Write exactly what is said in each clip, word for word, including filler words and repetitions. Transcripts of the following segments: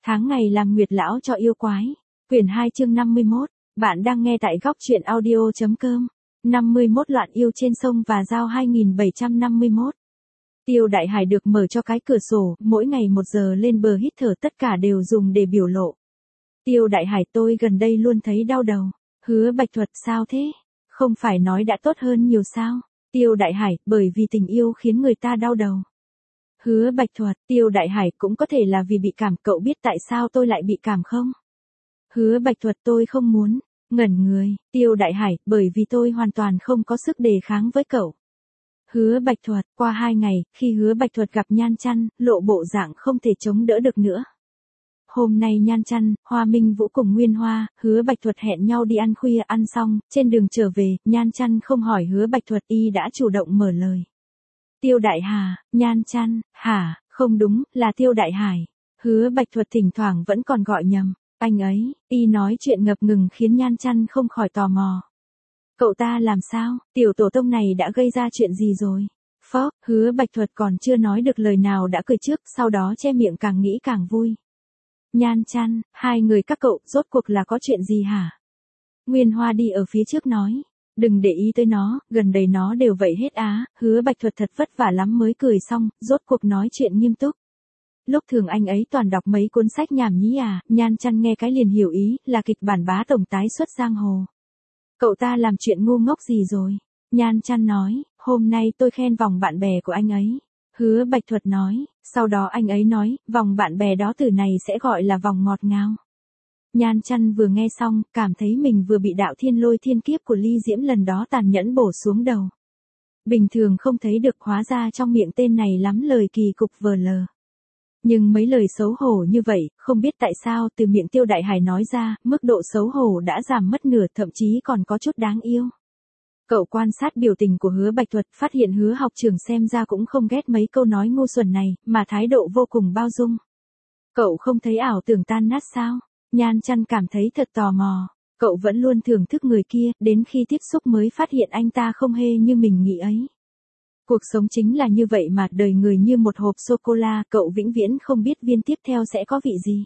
Tháng ngày làm nguyệt lão cho yêu quái. Quyển hai chương năm mươi mốt. Bạn đang nghe tại góc truyện audio.com. năm mươi mốt Loạn yêu trên sông và giao hai nghìn bảy trăm năm mươi mốt. Tiêu Đại Hải được mở cho cái cửa sổ, mỗi ngày một giờ lên bờ hít thở tất cả đều dùng để biểu lộ. Tiêu Đại Hải, tôi gần đây luôn thấy đau đầu. Hứa Bạch Thuật, sao thế? Không phải nói đã tốt hơn nhiều sao? Tiêu Đại Hải, bởi vì tình yêu khiến người ta đau đầu. Hứa Bạch Thuật, Tiêu Đại Hải, cũng có thể là vì bị cảm, cậu biết tại sao tôi lại bị cảm không? Hứa Bạch Thuật, tôi không muốn. Ngẩn người, Tiêu Đại Hải, bởi vì tôi hoàn toàn không có sức đề kháng với cậu. Hứa Bạch Thuật, qua hai ngày, khi Hứa Bạch Thuật gặp Nhan Chăn, lộ bộ dạng không thể chống đỡ được nữa. Hôm nay Nhan Chăn, Hoa Minh Vũ cùng Nguyên Hoa, Hứa Bạch Thuật hẹn nhau đi ăn khuya, ăn xong, trên đường trở về, Nhan Chăn không hỏi Hứa Bạch Thuật, y đã chủ động mở lời. Tiêu Đại Hà, Nhan Chăn, hả, không đúng, là Tiêu Đại Hải. Hứa Bạch Thuật thỉnh thoảng vẫn còn gọi nhầm, anh ấy, y nói chuyện ngập ngừng khiến Nhan Chăn không khỏi tò mò. Cậu ta làm sao, tiểu tổ tông này đã gây ra chuyện gì rồi? Phó, Hứa Bạch Thuật còn chưa nói được lời nào đã cười trước, sau đó che miệng càng nghĩ càng vui. Nhan Chăn, hai người các cậu, rốt cuộc là có chuyện gì hả? Nguyên Hoa đi ở phía trước nói. Đừng để ý tới nó, gần đây nó đều vậy hết á. Hứa Bạch Thuật thật vất vả lắm mới cười xong, rốt cuộc nói chuyện nghiêm túc. Lúc thường anh ấy toàn đọc mấy cuốn sách nhảm nhí à, Nhan Chăn nghe cái liền hiểu ý, là kịch bản bá tổng tái xuất giang hồ. Cậu ta làm chuyện ngu ngốc gì rồi? Nhan Chăn nói, hôm nay tôi khen vòng bạn bè của anh ấy. Hứa Bạch Thuật nói, sau đó anh ấy nói, vòng bạn bè đó từ này sẽ gọi là vòng ngọt ngào. Nhan Chăn vừa nghe xong, cảm thấy mình vừa bị đạo thiên lôi thiên kiếp của Ly Diễm lần đó tàn nhẫn bổ xuống đầu. Bình thường không thấy được, hóa ra trong miệng tên này lắm lời kỳ cục vờ lờ. Nhưng mấy lời xấu hổ như vậy, không biết tại sao từ miệng Tiêu Đại Hải nói ra, mức độ xấu hổ đã giảm mất nửa, thậm chí còn có chút đáng yêu. Cậu quan sát biểu tình của Hứa Bạch Thuật, phát hiện Hứa học trưởng xem ra cũng không ghét mấy câu nói ngu xuẩn này, mà thái độ vô cùng bao dung. Cậu không thấy ảo tưởng tan nát sao? Nhan Chăn cảm thấy thật tò mò. Cậu vẫn luôn thưởng thức người kia, đến khi tiếp xúc mới phát hiện anh ta không hề như mình nghĩ ấy. Cuộc sống chính là như vậy mà, đời người như một hộp sô-cô-la, cậu vĩnh viễn không biết viên tiếp theo sẽ có vị gì.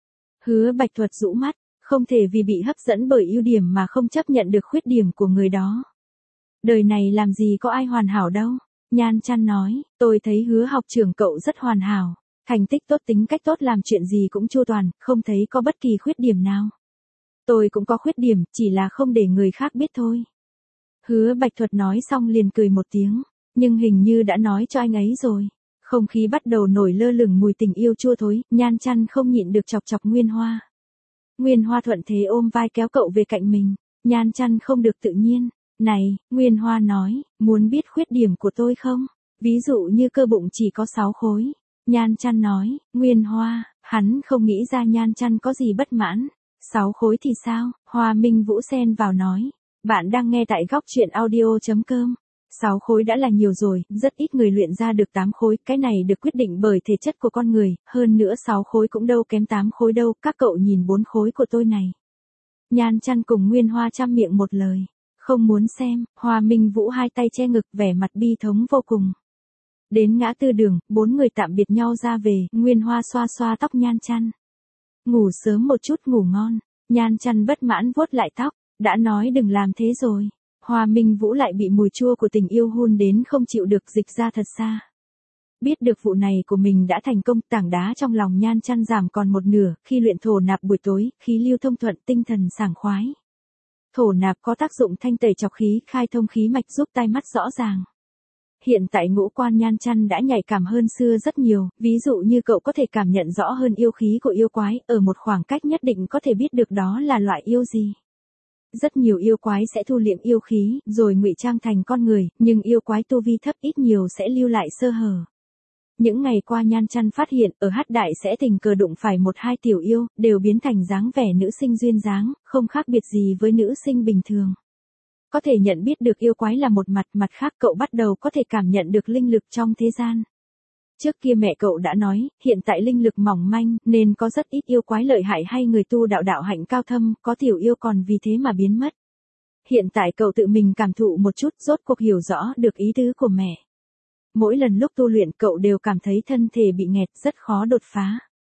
Hứa Bạch Thuật rũ mắt, không thể vì bị hấp dẫn bởi ưu điểm mà không chấp nhận được khuyết điểm của người đó. Đời này làm gì có ai hoàn hảo đâu. Nhan Chăn nói, tôi thấy Hứa học trưởng cậu rất hoàn hảo. Thành tích tốt, tính cách tốt, làm chuyện gì cũng chu toàn, không thấy có bất kỳ khuyết điểm nào. Tôi cũng có khuyết điểm, chỉ là không để người khác biết thôi. Hứa Bạch Thuật nói xong liền cười một tiếng, nhưng hình như đã nói cho anh ấy rồi. Không khí bắt đầu nổi lơ lửng mùi tình yêu chua thối, Nhan Chăn không nhịn được chọc chọc Nguyên Hoa. Nguyên Hoa thuận thế ôm vai kéo cậu về cạnh mình, Nhan Chăn không được tự nhiên. Này, Nguyên Hoa nói, muốn biết khuyết điểm của tôi không? Ví dụ như cơ bụng chỉ có sáu khối. Nhan Chăn nói, Nguyên Hoa, hắn không nghĩ ra Nhan Chăn có gì bất mãn. Sáu khối thì sao? Hoa Minh Vũ xen vào nói. Bạn đang nghe tại góc truyện audio.com. Sáu khối đã là nhiều rồi, rất ít người luyện ra được tám khối, cái này được quyết định bởi thể chất của con người, hơn nữa sáu khối cũng đâu kém tám khối đâu, các cậu nhìn bốn khối của tôi này. Nhan Chăn cùng Nguyên Hoa chăm miệng một lời. Không muốn xem. Hoa Minh Vũ hai tay che ngực, vẻ mặt bi thống vô cùng. Đến ngã tư đường, bốn người tạm biệt nhau ra về, Nguyên Hoa xoa xoa tóc Nhan Chăn. Ngủ sớm một chút, ngủ ngon. Nhan Chăn bất mãn vuốt lại tóc, đã nói đừng làm thế rồi. Hoa Minh Vũ lại bị mùi chua của tình yêu hun đến không chịu được, dịch ra thật xa. Biết được vụ này của mình đã thành công, tảng đá trong lòng Nhan Chăn giảm còn một nửa, khi luyện thổ nạp buổi tối, khí lưu thông thuận, tinh thần sảng khoái. Thổ nạp có tác dụng thanh tẩy trọc khí, khai thông khí mạch, giúp tai mắt rõ ràng. Hiện tại ngũ quan Nhan Chăn đã nhạy cảm hơn xưa rất nhiều, ví dụ như cậu có thể cảm nhận rõ hơn yêu khí của yêu quái, ở một khoảng cách nhất định có thể biết được đó là loại yêu gì. Rất nhiều yêu quái sẽ thu liệm yêu khí, rồi ngụy trang thành con người, nhưng yêu quái tu vi thấp ít nhiều sẽ lưu lại sơ hở. Những ngày qua Nhan Chăn phát hiện, ở Hắc Đại sẽ tình cờ đụng phải một hai tiểu yêu, đều biến thành dáng vẻ nữ sinh duyên dáng, không khác biệt gì với nữ sinh bình thường. Có thể nhận biết được yêu quái là một mặt, mặt khác cậu bắt đầu có thể cảm nhận được linh lực trong thế gian. Trước kia mẹ cậu đã nói, hiện tại linh lực mỏng manh, nên có rất ít yêu quái lợi hại hay người tu đạo đạo hạnh cao thâm, có tiểu yêu còn vì thế mà biến mất. Hiện tại cậu tự mình cảm thụ một chút, rốt cuộc hiểu rõ được ý tứ của mẹ. Mỗi lần lúc tu luyện cậu đều cảm thấy thân thể bị nghẹt, rất khó đột phá.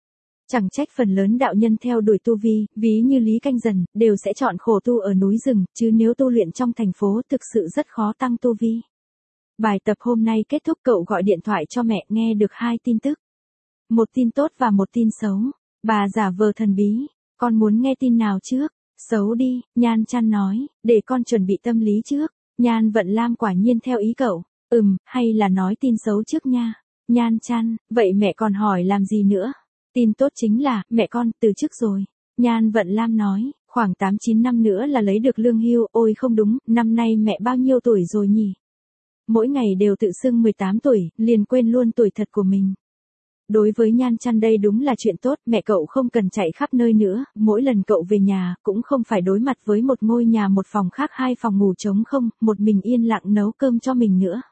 Chẳng trách phần lớn đạo nhân theo đuổi tu vi, ví như Lý Canh Dần, đều sẽ chọn khổ tu ở núi rừng, chứ nếu tu luyện trong thành phố thực sự rất khó tăng tu vi. Bài tập hôm nay kết thúc, cậu gọi điện thoại cho mẹ, nghe được hai tin tức. Một tin tốt và một tin xấu. Bà giả vờ thần bí, con muốn nghe tin nào trước? Xấu đi, Nhan Chăn nói, để con chuẩn bị tâm lý trước. Nhan Vận Lam quả nhiên theo ý cậu. Ừm, hay là nói tin xấu trước nha. Nhan Chăn, vậy mẹ còn hỏi làm gì nữa? Tin tốt chính là, mẹ con, từ chức rồi. Nhan Vận Lam nói, khoảng tám chín năm nữa là lấy được lương hưu, ôi không đúng, năm nay mẹ bao nhiêu tuổi rồi nhỉ? Mỗi ngày đều tự xưng mười tám tuổi, liền quên luôn tuổi thật của mình. Đối với Nhan Chăn đây đúng là chuyện tốt, mẹ cậu không cần chạy khắp nơi nữa, mỗi lần cậu về nhà, cũng không phải đối mặt với một ngôi nhà một phòng khác hai phòng ngủ trống không, một mình yên lặng nấu cơm cho mình nữa.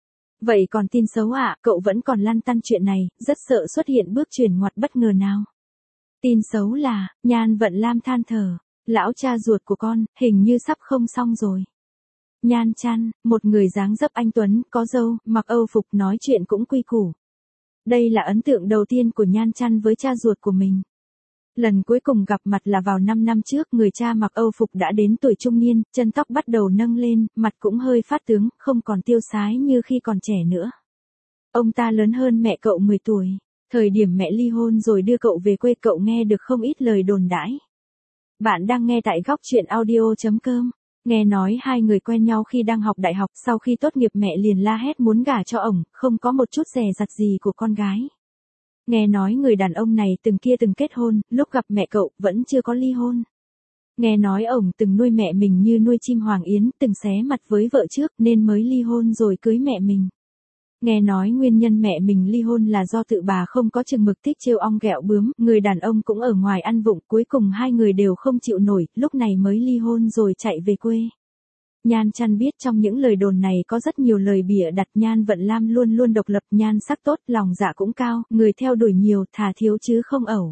Vậy còn tin xấu ạ, à, cậu vẫn còn lăn tăn chuyện này, rất sợ xuất hiện bước chuyển ngoặt bất ngờ nào. Tin xấu là, Nhan Vận Lam than thở, lão cha ruột của con, hình như sắp không xong rồi. Nhan Chăn, một người dáng dấp anh tuấn, có râu, mặc Âu phục nói chuyện cũng quy củ. Đây là ấn tượng đầu tiên của Nhan Chăn với cha ruột của mình. Lần cuối cùng gặp mặt là vào năm năm trước, người cha mặc Âu phục đã đến tuổi trung niên, chân tóc bắt đầu nâng lên, mặt cũng hơi phát tướng, không còn tiêu sái như khi còn trẻ nữa. Ông ta lớn hơn mẹ cậu mười tuổi, thời điểm mẹ ly hôn rồi đưa cậu về quê, cậu nghe được không ít lời đồn đãi. Bạn đang nghe tại góc truyện audio chấm com. Nghe nói hai người quen nhau khi đang học đại học, sau khi tốt nghiệp mẹ liền la hét muốn gả cho ổng, không có một chút dè dặt gì của con gái. Nghe nói người đàn ông này từng kia từng kết hôn, lúc gặp mẹ cậu, vẫn chưa có ly hôn. Nghe nói ổng từng nuôi mẹ mình như nuôi chim hoàng yến, từng xé mặt với vợ trước nên mới ly hôn rồi cưới mẹ mình. Nghe nói nguyên nhân mẹ mình ly hôn là do tự bà không có chừng mực, thích trêu ong ghẹo bướm, người đàn ông cũng ở ngoài ăn vụng, cuối cùng hai người đều không chịu nổi, lúc này mới ly hôn rồi chạy về quê. Nhan Chăn biết trong những lời đồn này có rất nhiều lời bịa đặt. Nhan Vận Lam luôn luôn độc lập, nhan sắc tốt, lòng dạ cũng cao, người theo đuổi nhiều, thà thiếu chứ không ẩu.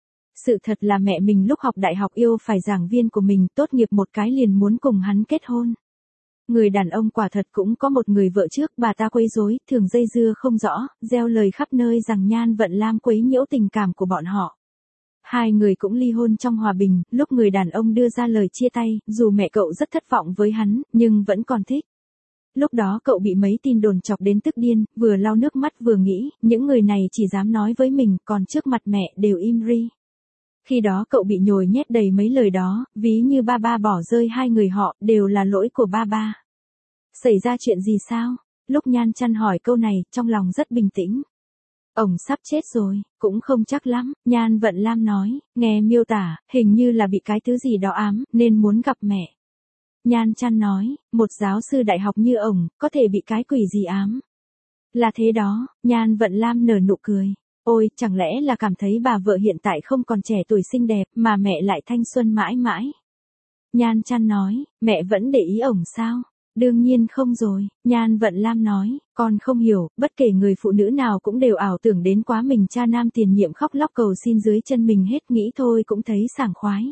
Sự thật là mẹ mình lúc học đại học yêu phải giảng viên của mình, tốt nghiệp một cái liền muốn cùng hắn kết hôn. Người đàn ông quả thật cũng có một người vợ trước, bà ta quấy rối, thường dây dưa không rõ, gieo lời khắp nơi rằng Nhan Vận Lam quấy nhiễu tình cảm của bọn họ. Hai người cũng ly hôn trong hòa bình, lúc người đàn ông đưa ra lời chia tay, dù mẹ cậu rất thất vọng với hắn, nhưng vẫn còn thích. Lúc đó cậu bị mấy tin đồn chọc đến tức điên, vừa lau nước mắt vừa nghĩ, những người này chỉ dám nói với mình, còn trước mặt mẹ đều im ri. Khi đó cậu bị nhồi nhét đầy mấy lời đó, ví như ba ba bỏ rơi hai người họ, đều là lỗi của ba ba. Xảy ra chuyện gì sao? Lúc Nhan Chăn hỏi câu này, trong lòng rất bình tĩnh. Ổng sắp chết rồi, cũng không chắc lắm, Nhan Vận Lam nói, nghe miêu tả, hình như là bị cái thứ gì đó ám, nên muốn gặp mẹ. Nhan Chăn nói, một giáo sư đại học như ổng, có thể bị cái quỷ gì ám? Là thế đó, Nhan Vận Lam nở nụ cười. Ôi, chẳng lẽ là cảm thấy bà vợ hiện tại không còn trẻ tuổi xinh đẹp, mà mẹ lại thanh xuân mãi mãi? Nhan Chăn nói, mẹ vẫn để ý ổng sao? Đương nhiên không rồi, Nhan Vận Lam nói, con không hiểu, bất kể người phụ nữ nào cũng đều ảo tưởng đến quá mình cha nam tiền nhiệm khóc lóc cầu xin dưới chân mình hết, nghĩ thôi cũng thấy sảng khoái.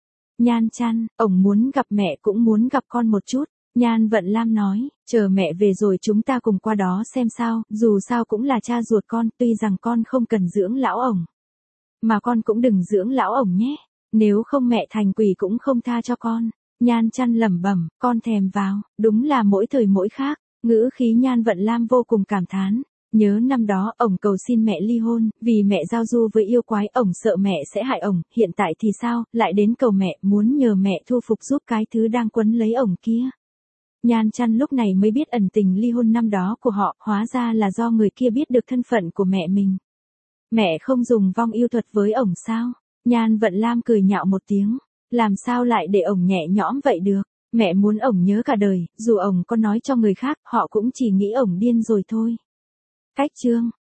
Nhan Chăn, ổng muốn gặp mẹ cũng muốn gặp con một chút. Nhan Vận Lam nói, chờ mẹ về rồi chúng ta cùng qua đó xem sao, dù sao cũng là cha ruột con, tuy rằng con không cần dưỡng lão ổng. Mà con cũng đừng dưỡng lão ổng nhé, nếu không mẹ thành quỷ cũng không tha cho con. Nhan Chăn lẩm bẩm, con thèm vào, đúng là mỗi thời mỗi khác, ngữ khí Nhan Vận Lam vô cùng cảm thán. Nhớ năm đó, ổng cầu xin mẹ ly hôn, vì mẹ giao du với yêu quái, ổng sợ mẹ sẽ hại ổng, hiện tại thì sao, lại đến cầu mẹ, muốn nhờ mẹ thu phục giúp cái thứ đang quấn lấy ổng kia. Nhan Chăn lúc này mới biết ẩn tình ly hôn năm đó của họ, hóa ra là do người kia biết được thân phận của mẹ mình. Mẹ không dùng vong yêu thuật với ổng sao? Nhan Vận Lam cười nhạo một tiếng. Làm sao lại để ổng nhẹ nhõm vậy được? Mẹ muốn ổng nhớ cả đời, dù ổng có nói cho người khác, họ cũng chỉ nghĩ ổng điên rồi thôi. Cách chương